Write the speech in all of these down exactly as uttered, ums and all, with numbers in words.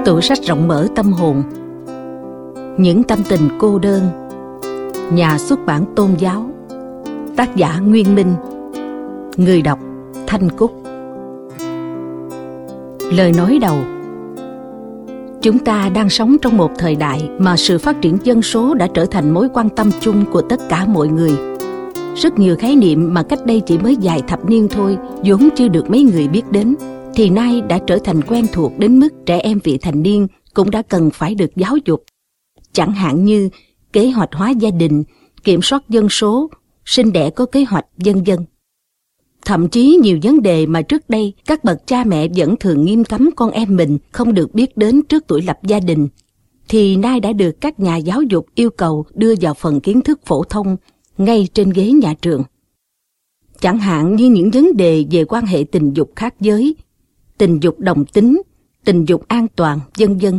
Tủ sách rộng mở tâm hồn. Những tâm tình cô đơn. Nhà xuất bản Tôn Giáo. Tác giả Nguyên Minh. Người đọc Thanh Cúc. Lời nói đầu. Chúng ta đang sống trong một thời đại mà sự phát triển dân số đã trở thành mối quan tâm chung của tất cả mọi người. Rất nhiều khái niệm mà cách đây chỉ mới vài thập niên thôi, vốn chưa được mấy người biết đến, thì nay đã trở thành quen thuộc đến mức trẻ em vị thành niên cũng đã cần phải được giáo dục. Chẳng hạn như kế hoạch hóa gia đình, kiểm soát dân số, sinh đẻ có kế hoạch, vân vân. Thậm chí nhiều vấn đề mà trước đây các bậc cha mẹ vẫn thường nghiêm cấm con em mình không được biết đến trước tuổi lập gia đình, thì nay đã được các nhà giáo dục yêu cầu đưa vào phần kiến thức phổ thông ngay trên ghế nhà trường. Chẳng hạn như những vấn đề về quan hệ tình dục khác giới, tình dục đồng tính, tình dục an toàn, vân vân.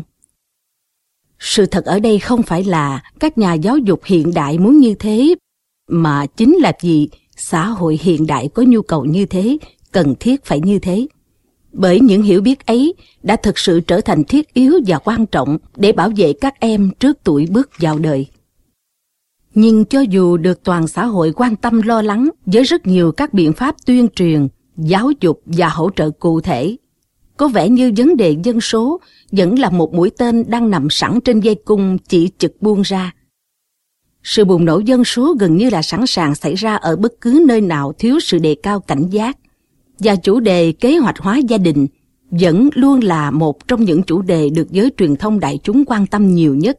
Sự thật ở đây không phải là các nhà giáo dục hiện đại muốn như thế, mà chính là vì xã hội hiện đại có nhu cầu như thế, cần thiết phải như thế. Bởi những hiểu biết ấy đã thực sự trở thành thiết yếu và quan trọng để bảo vệ các em trước tuổi bước vào đời. Nhưng cho dù được toàn xã hội quan tâm lo lắng với rất nhiều các biện pháp tuyên truyền, giáo dục và hỗ trợ cụ thể, có vẻ như vấn đề dân số vẫn là một mũi tên đang nằm sẵn trên dây cung chỉ trực buông ra. Sự bùng nổ dân số gần như là sẵn sàng xảy ra ở bất cứ nơi nào thiếu sự đề cao cảnh giác, và chủ đề kế hoạch hóa gia đình vẫn luôn là một trong những chủ đề được giới truyền thông đại chúng quan tâm nhiều nhất.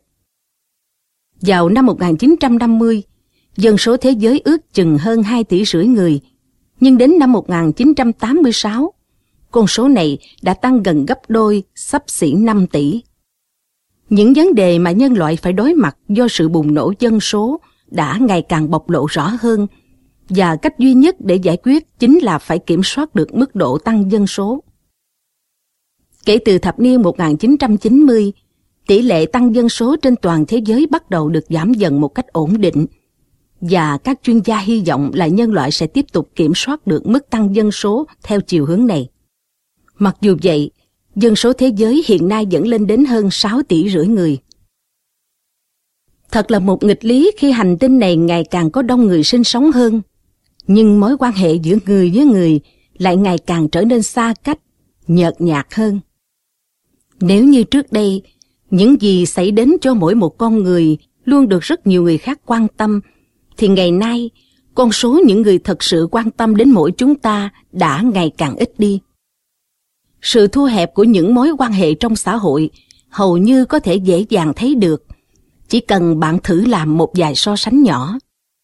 Vào năm một nghìn chín trăm năm mươi, dân số thế giới ước chừng hơn hai tỷ rưỡi người, nhưng đến năm một nghìn chín trăm tám mươi sáu, con số này đã tăng gần gấp đôi, xấp xỉ năm tỷ. Những vấn đề mà nhân loại phải đối mặt do sự bùng nổ dân số đã ngày càng bộc lộ rõ hơn, và cách duy nhất để giải quyết chính là phải kiểm soát được mức độ tăng dân số. Kể từ thập niên một nghìn chín trăm chín mươi, tỷ lệ tăng dân số trên toàn thế giới bắt đầu được giảm dần một cách ổn định, và các chuyên gia hy vọng là nhân loại sẽ tiếp tục kiểm soát được mức tăng dân số theo chiều hướng này. Mặc dù vậy, dân số thế giới hiện nay vẫn lên đến hơn sáu tỷ rưỡi người. Thật là một nghịch lý khi hành tinh này ngày càng có đông người sinh sống hơn, nhưng mối quan hệ giữa người với người lại ngày càng trở nên xa cách, nhợt nhạt hơn. Nếu như trước đây, những gì xảy đến cho mỗi một con người luôn được rất nhiều người khác quan tâm, thì ngày nay, con số những người thật sự quan tâm đến mỗi chúng ta đã ngày càng ít đi. Sự thu hẹp của những mối quan hệ trong xã hội hầu như có thể dễ dàng thấy được, chỉ cần bạn thử làm một vài so sánh nhỏ.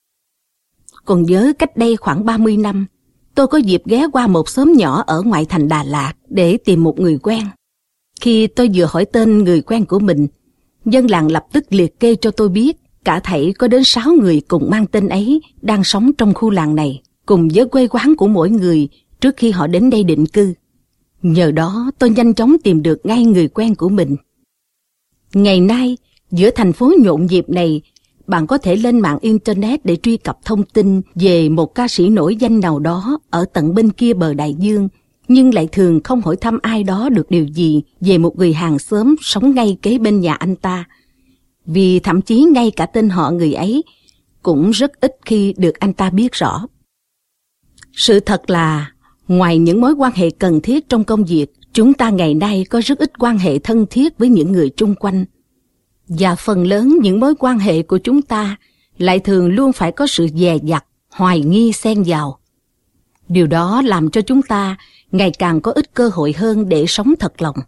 Còn nhớ cách đây khoảng ba mươi năm, tôi có dịp ghé qua một xóm nhỏ ở ngoại thành Đà Lạt để tìm một người quen. Khi tôi vừa hỏi tên người quen của mình, dân làng lập tức liệt kê cho tôi biết cả thảy có đến sáu người cùng mang tên ấy đang sống trong khu làng này, cùng với quê quán của mỗi người trước khi họ đến đây định cư. Nhờ đó tôi nhanh chóng tìm được ngay người quen của mình. Ngày nay, giữa thành phố nhộn nhịp này, bạn có thể lên mạng Internet để truy cập thông tin về một ca sĩ nổi danh nào đó ở tận bên kia bờ đại dương, nhưng lại thường không hỏi thăm ai đó được điều gì về một người hàng xóm sống ngay kế bên nhà anh ta. Vì thậm chí ngay cả tên họ người ấy cũng rất ít khi được anh ta biết rõ. Sự thật là, ngoài những mối quan hệ cần thiết trong công việc, chúng ta ngày nay có rất ít quan hệ thân thiết với những người chung quanh. Và phần lớn những mối quan hệ của chúng ta lại thường luôn phải có sự dè dặt, hoài nghi xen vào. Điều đó làm cho chúng ta ngày càng có ít cơ hội hơn để sống thật lòng.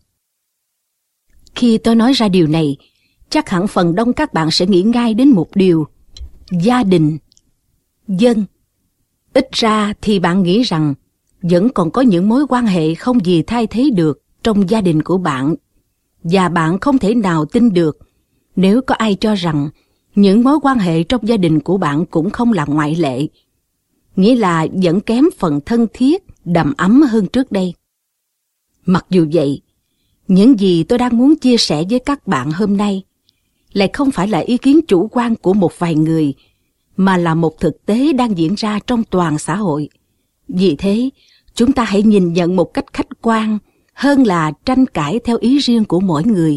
Khi tôi nói ra điều này, chắc hẳn phần đông các bạn sẽ nghĩ ngay đến một điều: gia đình. Dân. Ít ra thì bạn nghĩ rằng vẫn còn có những mối quan hệ không gì thay thế được trong gia đình của bạn, và bạn không thể nào tin được nếu có ai cho rằng những mối quan hệ trong gia đình của bạn cũng không là ngoại lệ, nghĩa là vẫn kém phần thân thiết, đầm ấm hơn trước đây. Mặc dù vậy, những gì tôi đang muốn chia sẻ với các bạn hôm nay lại không phải là ý kiến chủ quan của một vài người, mà là một thực tế đang diễn ra trong toàn xã hội. Vì thế, chúng ta hãy nhìn nhận một cách khách quan hơn là tranh cãi theo ý riêng của mỗi người.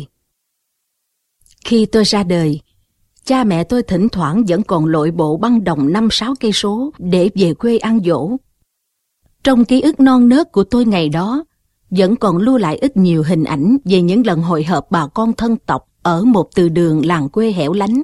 Khi tôi ra đời, cha mẹ tôi thỉnh thoảng vẫn còn lội bộ băng đồng năm sáu cây số để về quê ăn giỗ. Trong ký ức non nớt của tôi ngày đó, vẫn còn lưu lại ít nhiều hình ảnh về những lần hội họp bà con thân tộc ở một từ đường làng quê hẻo lánh.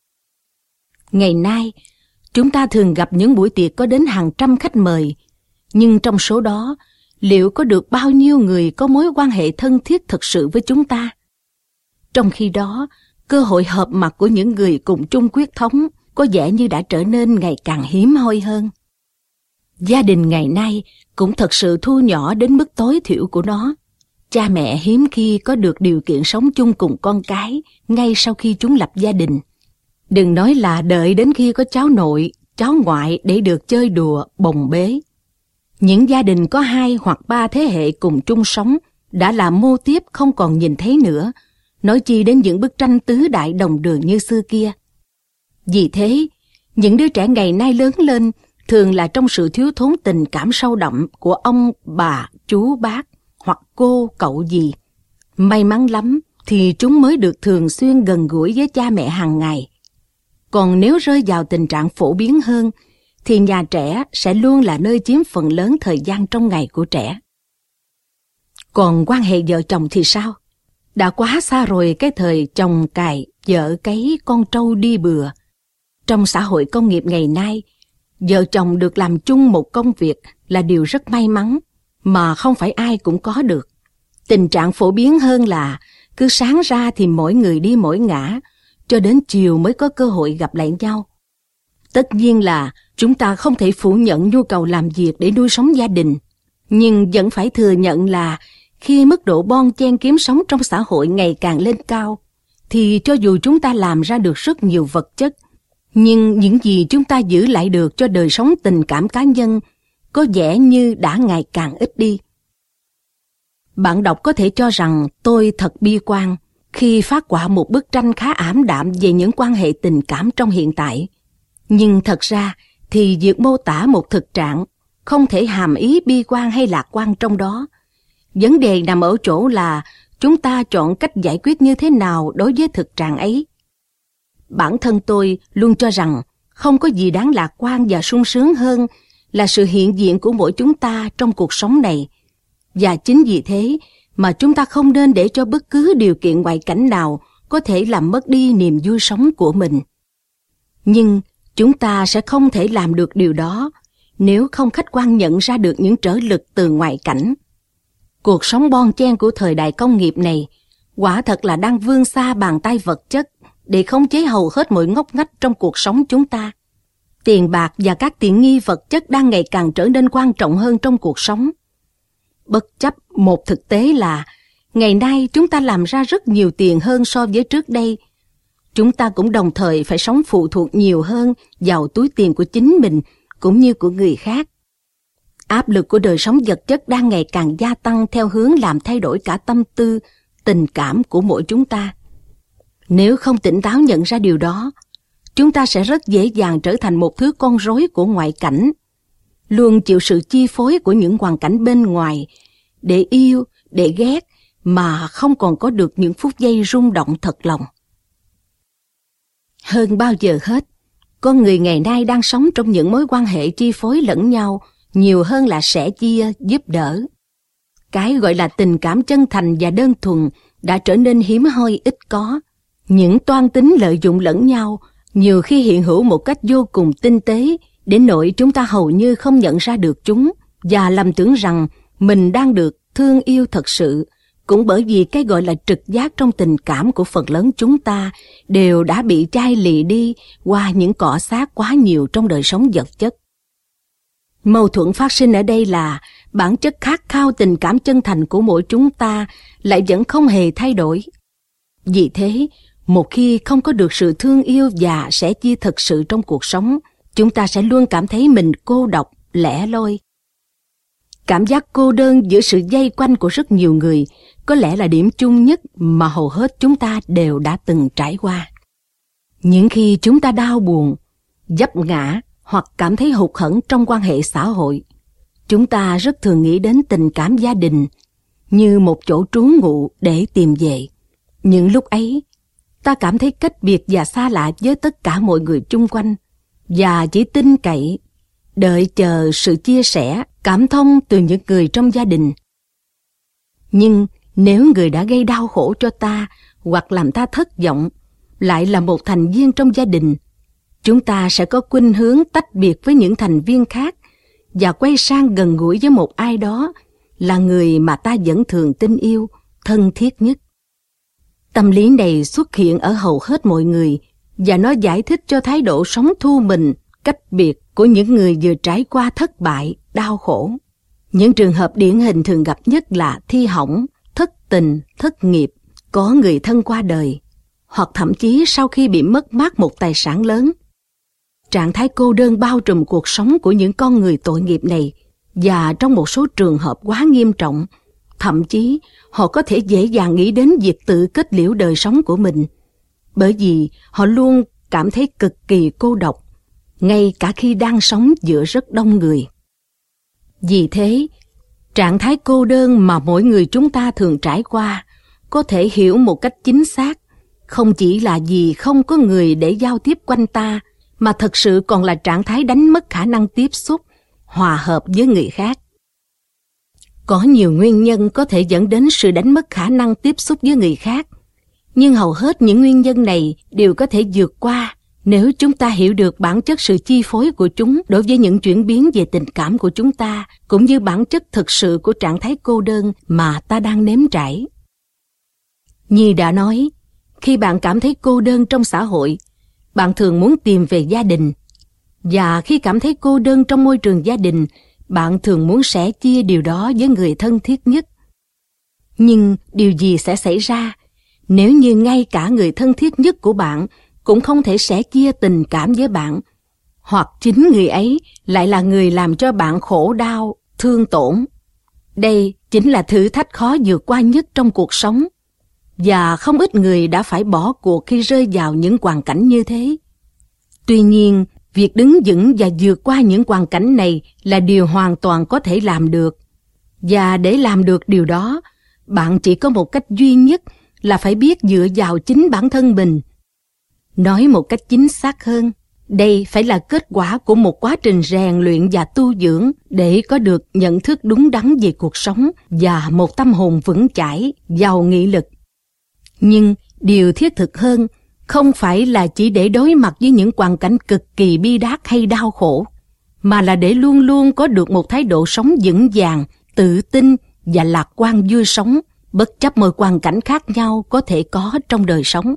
Ngày nay, chúng ta thường gặp những buổi tiệc có đến hàng trăm khách mời, nhưng trong số đó, liệu có được bao nhiêu người có mối quan hệ thân thiết thực sự với chúng ta? Trong khi đó, cơ hội họp mặt của những người cùng chung quyết thống có vẻ như đã trở nên ngày càng hiếm hoi hơn. Gia đình ngày nay cũng thật sự thu nhỏ đến mức tối thiểu của nó. Cha mẹ hiếm khi có được điều kiện sống chung cùng con cái ngay sau khi chúng lập gia đình. Đừng nói là đợi đến khi có cháu nội, cháu ngoại để được chơi đùa, bồng bế. Những gia đình có hai hoặc ba thế hệ cùng chung sống đã là mô típ không còn nhìn thấy nữa, nói chi đến những bức tranh tứ đại đồng đường như xưa kia. Vì thế, những đứa trẻ ngày nay lớn lên thường là trong sự thiếu thốn tình cảm sâu đậm của ông, bà, chú, bác hoặc cô, cậu gì. May mắn lắm thì chúng mới được thường xuyên gần gũi với cha mẹ hàng ngày. Còn nếu rơi vào tình trạng phổ biến hơn, thì nhà trẻ sẽ luôn là nơi chiếm phần lớn thời gian trong ngày của trẻ. Còn quan hệ vợ chồng thì sao? Đã quá xa rồi cái thời chồng cày, vợ cấy, con trâu đi bừa. Trong xã hội công nghiệp ngày nay, vợ chồng được làm chung một công việc là điều rất may mắn, mà không phải ai cũng có được. Tình trạng phổ biến hơn là cứ sáng ra thì mỗi người đi mỗi ngả, cho đến chiều mới có cơ hội gặp lại nhau. Tất nhiên là chúng ta không thể phủ nhận nhu cầu làm việc để nuôi sống gia đình, nhưng vẫn phải thừa nhận là khi mức độ bon chen kiếm sống trong xã hội ngày càng lên cao, thì cho dù chúng ta làm ra được rất nhiều vật chất, nhưng những gì chúng ta giữ lại được cho đời sống tình cảm cá nhân có vẻ như đã ngày càng ít đi. Bạn đọc có thể cho rằng tôi thật bi quan khi phát họa một bức tranh khá ảm đạm về những quan hệ tình cảm trong hiện tại. Nhưng thật ra thì việc mô tả một thực trạng không thể hàm ý bi quan hay lạc quan trong đó. Vấn đề nằm ở chỗ là chúng ta chọn cách giải quyết như thế nào đối với thực trạng ấy. Bản thân tôi luôn cho rằng không có gì đáng lạc quan và sung sướng hơn là sự hiện diện của mỗi chúng ta trong cuộc sống này. Và chính vì thế mà chúng ta không nên để cho bất cứ điều kiện ngoại cảnh nào có thể làm mất đi niềm vui sống của mình. Nhưng chúng ta sẽ không thể làm được điều đó nếu không khách quan nhận ra được những trở lực từ ngoại cảnh. Cuộc sống bon chen của thời đại công nghiệp này quả thật là đang vươn xa bàn tay vật chất để khống chế hầu hết mọi ngóc ngách trong cuộc sống chúng ta. Tiền bạc và các tiện nghi vật chất đang ngày càng trở nên quan trọng hơn trong cuộc sống. Bất chấp một thực tế là ngày nay chúng ta làm ra rất nhiều tiền hơn so với trước đây, chúng ta cũng đồng thời phải sống phụ thuộc nhiều hơn vào túi tiền của chính mình cũng như của người khác. Áp lực của đời sống vật chất đang ngày càng gia tăng theo hướng làm thay đổi cả tâm tư, tình cảm của mỗi chúng ta. Nếu không tỉnh táo nhận ra điều đó, chúng ta sẽ rất dễ dàng trở thành một thứ con rối của ngoại cảnh, luôn chịu sự chi phối của những hoàn cảnh bên ngoài, để yêu, để ghét, mà không còn có được những phút giây rung động thật lòng. Hơn bao giờ hết, con người ngày nay đang sống trong những mối quan hệ chi phối lẫn nhau nhiều hơn là sẻ chia, giúp đỡ. Cái gọi là tình cảm chân thành và đơn thuần đã trở nên hiếm hoi ít có. Những toan tính lợi dụng lẫn nhau nhiều khi hiện hữu một cách vô cùng tinh tế, đến nỗi chúng ta hầu như không nhận ra được chúng và lầm tưởng rằng mình đang được thương yêu thật sự, cũng bởi vì cái gọi là trực giác trong tình cảm của phần lớn chúng ta đều đã bị chai lì đi qua những cọ xát quá nhiều trong đời sống vật chất. Mâu thuẫn phát sinh ở đây là bản chất khát khao tình cảm chân thành của mỗi chúng ta lại vẫn không hề thay đổi. Vì thế, một khi không có được sự thương yêu và sẻ chia thật sự trong cuộc sống, chúng ta sẽ luôn cảm thấy mình cô độc, lẻ loi. Cảm giác cô đơn giữa sự vây quanh của rất nhiều người có lẽ là điểm chung nhất mà hầu hết chúng ta đều đã từng trải qua. Những khi chúng ta đau buồn, vấp ngã hoặc cảm thấy hụt hẫng trong quan hệ xã hội, chúng ta rất thường nghĩ đến tình cảm gia đình. như một chỗ trú ngụ để tìm về. Những lúc ấy, ta cảm thấy cách biệt và xa lạ với tất cả mọi người chung quanh, và chỉ tin cậy, đợi chờ sự chia sẻ, cảm thông từ những người trong gia đình. Nhưng nếu người đã gây đau khổ cho ta hoặc làm ta thất vọng lại là một thành viên trong gia đình, chúng ta sẽ có khuynh hướng tách biệt với những thành viên khác và quay sang gần gũi với một ai đó là người mà ta vẫn thường tin yêu, thân thiết nhất. Tâm lý này xuất hiện ở hầu hết mọi người, và nó giải thích cho thái độ sống thu mình, cách biệt của những người vừa trải qua thất bại, đau khổ. Những trường hợp điển hình thường gặp nhất là thi hỏng, thất tình, thất nghiệp, có người thân qua đời, hoặc thậm chí sau khi bị mất mát một tài sản lớn. Trạng thái cô đơn bao trùm cuộc sống của những con người tội nghiệp này, và trong một số trường hợp quá nghiêm trọng, thậm chí họ có thể dễ dàng nghĩ đến việc tự kết liễu đời sống của mình, bởi vì họ luôn cảm thấy cực kỳ cô độc, ngay cả khi đang sống giữa rất đông người. Vì thế, trạng thái cô đơn mà mỗi người chúng ta thường trải qua có thể hiểu một cách chính xác, không chỉ là vì không có người để giao tiếp quanh ta, mà thật sự còn là trạng thái đánh mất khả năng tiếp xúc, hòa hợp với người khác. Có nhiều nguyên nhân có thể dẫn đến sự đánh mất khả năng tiếp xúc với người khác, nhưng hầu hết những nguyên nhân này đều có thể vượt qua nếu chúng ta hiểu được bản chất sự chi phối của chúng đối với những chuyển biến về tình cảm của chúng ta, cũng như bản chất thực sự của trạng thái cô đơn mà ta đang nếm trải. Như đã nói, khi bạn cảm thấy cô đơn trong xã hội, bạn thường muốn tìm về gia đình. Và khi cảm thấy cô đơn trong môi trường gia đình, bạn thường muốn sẻ chia điều đó với người thân thiết nhất. Nhưng điều gì sẽ xảy ra nếu như ngay cả người thân thiết nhất của bạn cũng không thể sẻ chia tình cảm với bạn, hoặc chính người ấy lại là người làm cho bạn khổ đau, thương tổn? Đây chính là thử thách khó vượt qua nhất trong cuộc sống, và không ít người đã phải bỏ cuộc khi rơi vào những hoàn cảnh như thế. Tuy nhiên, việc đứng vững và vượt qua những hoàn cảnh này là điều hoàn toàn có thể làm được. Và để làm được điều đó, bạn chỉ có một cách duy nhất là phải biết dựa vào chính bản thân mình. Nói một cách chính xác hơn, đây phải là kết quả của một quá trình rèn luyện và tu dưỡng để có được nhận thức đúng đắn về cuộc sống và một tâm hồn vững chãi, giàu nghị lực. Nhưng điều thiết thực hơn không phải là chỉ để đối mặt với những hoàn cảnh cực kỳ bi đát hay đau khổ, mà là để luôn luôn có được một thái độ sống vững vàng, tự tin và lạc quan vui sống, bất chấp mọi hoàn cảnh khác nhau có thể có trong đời sống.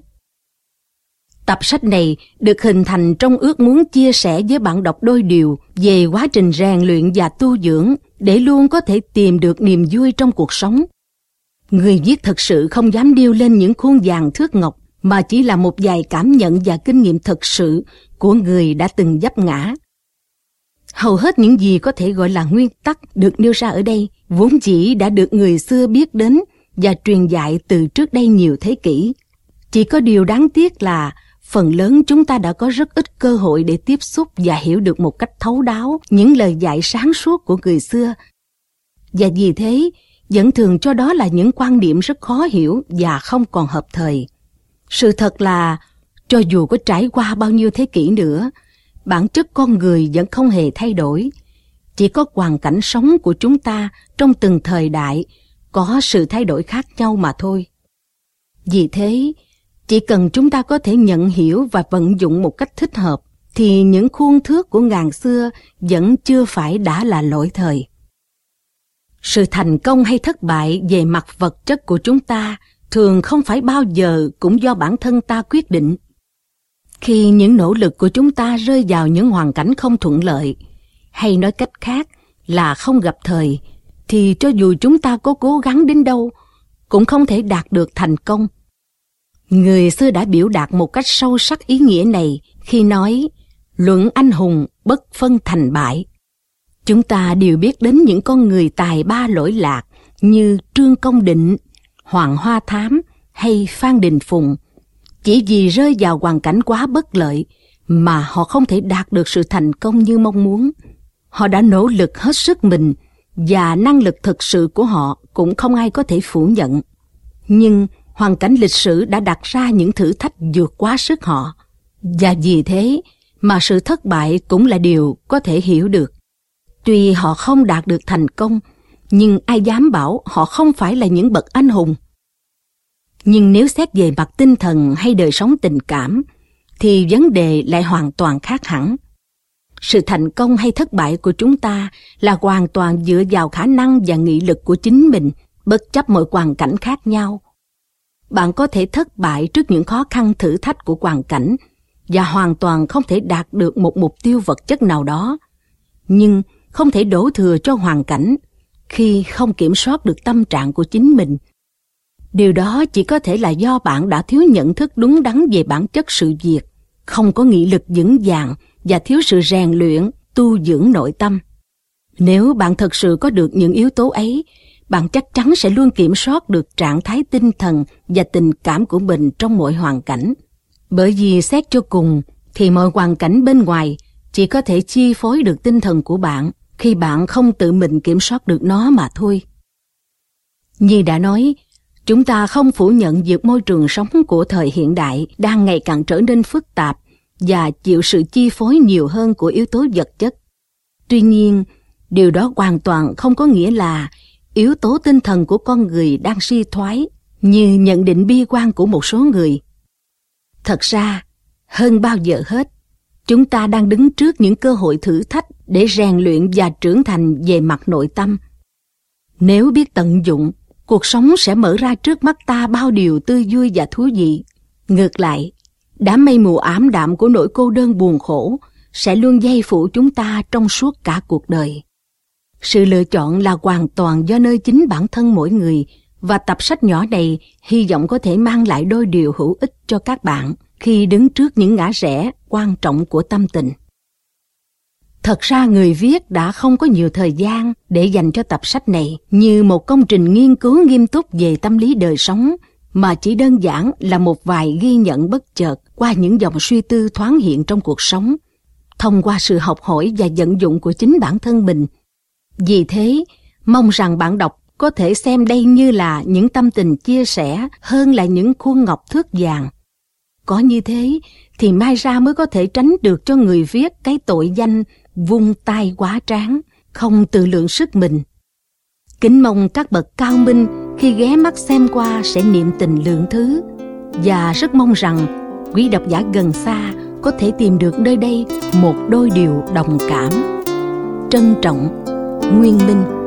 Tập sách này được hình thành trong ước muốn chia sẻ với bạn đọc đôi điều về quá trình rèn luyện và tu dưỡng để luôn có thể tìm được niềm vui trong cuộc sống. Người viết thật sự không dám điêu lên những khuôn vàng thước ngọc, mà chỉ là một vài cảm nhận và kinh nghiệm thật sự của người đã từng vấp ngã. Hầu hết những gì có thể gọi là nguyên tắc được nêu ra ở đây vốn chỉ đã được người xưa biết đến và truyền dạy từ trước đây nhiều thế kỷ. Chỉ có điều đáng tiếc là phần lớn chúng ta đã có rất ít cơ hội để tiếp xúc và hiểu được một cách thấu đáo những lời dạy sáng suốt của người xưa. Và vì thế, vẫn thường cho đó là những quan điểm rất khó hiểu và không còn hợp thời. Sự thật là, cho dù có trải qua bao nhiêu thế kỷ nữa, bản chất con người vẫn không hề thay đổi. Chỉ có hoàn cảnh sống của chúng ta trong từng thời đại có sự thay đổi khác nhau mà thôi. Vì thế, chỉ cần chúng ta có thể nhận hiểu và vận dụng một cách thích hợp, thì những khuôn thước của ngàn xưa vẫn chưa phải đã là lỗi thời. Sự thành công hay thất bại về mặt vật chất của chúng ta thường không phải bao giờ cũng do bản thân ta quyết định. Khi những nỗ lực của chúng ta rơi vào những hoàn cảnh không thuận lợi, hay nói cách khác là không gặp thời, thì cho dù chúng ta có cố gắng đến đâu, cũng không thể đạt được thành công. Người xưa đã biểu đạt một cách sâu sắc ý nghĩa này khi nói, luận anh hùng bất phân thành bại. Chúng ta đều biết đến những con người tài ba lỗi lạc như Trương Công Định, Hoàng Hoa Thám hay Phan Đình Phùng. Chỉ vì rơi vào hoàn cảnh quá bất lợi mà họ không thể đạt được sự thành công như mong muốn. Họ đã nỗ lực hết sức mình và năng lực thực sự của họ cũng không ai có thể phủ nhận. Nhưng hoàn cảnh lịch sử đã đặt ra những thử thách vượt quá sức họ, và vì thế mà sự thất bại cũng là điều có thể hiểu được. Tuy họ không đạt được thành công, nhưng ai dám bảo họ không phải là những bậc anh hùng. Nhưng nếu xét về mặt tinh thần hay đời sống tình cảm, thì vấn đề lại hoàn toàn khác hẳn. Sự thành công hay thất bại của chúng ta là hoàn toàn dựa vào khả năng và nghị lực của chính mình, bất chấp mọi hoàn cảnh khác nhau. Bạn có thể thất bại trước những khó khăn thử thách của hoàn cảnh và hoàn toàn không thể đạt được một mục tiêu vật chất nào đó, nhưng không thể đổ thừa cho hoàn cảnh khi không kiểm soát được tâm trạng của chính mình. Điều đó chỉ có thể là do bạn đã thiếu nhận thức đúng đắn về bản chất sự việc, không có nghị lực vững vàng và thiếu sự rèn luyện, tu dưỡng nội tâm. Nếu bạn thật sự có được những yếu tố ấy, bạn chắc chắn sẽ luôn kiểm soát được trạng thái tinh thần và tình cảm của mình trong mọi hoàn cảnh. Bởi vì xét cho cùng thì mọi hoàn cảnh bên ngoài chỉ có thể chi phối được tinh thần của bạn khi bạn không tự mình kiểm soát được nó mà thôi. Như đã nói, chúng ta không phủ nhận việc môi trường sống của thời hiện đại đang ngày càng trở nên phức tạp và chịu sự chi phối nhiều hơn của yếu tố vật chất. Tuy nhiên, điều đó hoàn toàn không có nghĩa là yếu tố tinh thần của con người đang suy thoái, như nhận định bi quan của một số người. Thật ra, hơn bao giờ hết, chúng ta đang đứng trước những cơ hội thử thách để rèn luyện và trưởng thành về mặt nội tâm. Nếu biết tận dụng, cuộc sống sẽ mở ra trước mắt ta bao điều tươi vui và thú vị. Ngược lại, đám mây mù ảm đạm của nỗi cô đơn buồn khổ sẽ luôn dây phủ chúng ta trong suốt cả cuộc đời. Sự lựa chọn là hoàn toàn do nơi chính bản thân mỗi người, và tập sách nhỏ này hy vọng có thể mang lại đôi điều hữu ích cho các bạn khi đứng trước những ngã rẽ quan trọng của tâm tình. Thật ra người viết đã không có nhiều thời gian để dành cho tập sách này như một công trình nghiên cứu nghiêm túc về tâm lý đời sống, mà chỉ đơn giản là một vài ghi nhận bất chợt qua những dòng suy tư thoáng hiện trong cuộc sống, thông qua sự học hỏi và vận dụng của chính bản thân mình. Vì thế, mong rằng bạn đọc có thể xem đây như là những tâm tình chia sẻ hơn là những khuôn ngọc thước vàng. Có như thế thì mai ra mới có thể tránh được cho người viết cái tội danh vung tay quá tráng, không tự lượng sức mình. Kính mong các bậc cao minh khi ghé mắt xem qua sẽ niệm tình lượng thứ, và rất mong rằng quý độc giả gần xa có thể tìm được nơi đây một đôi điều đồng cảm. Trân trọng, Nguyên Minh.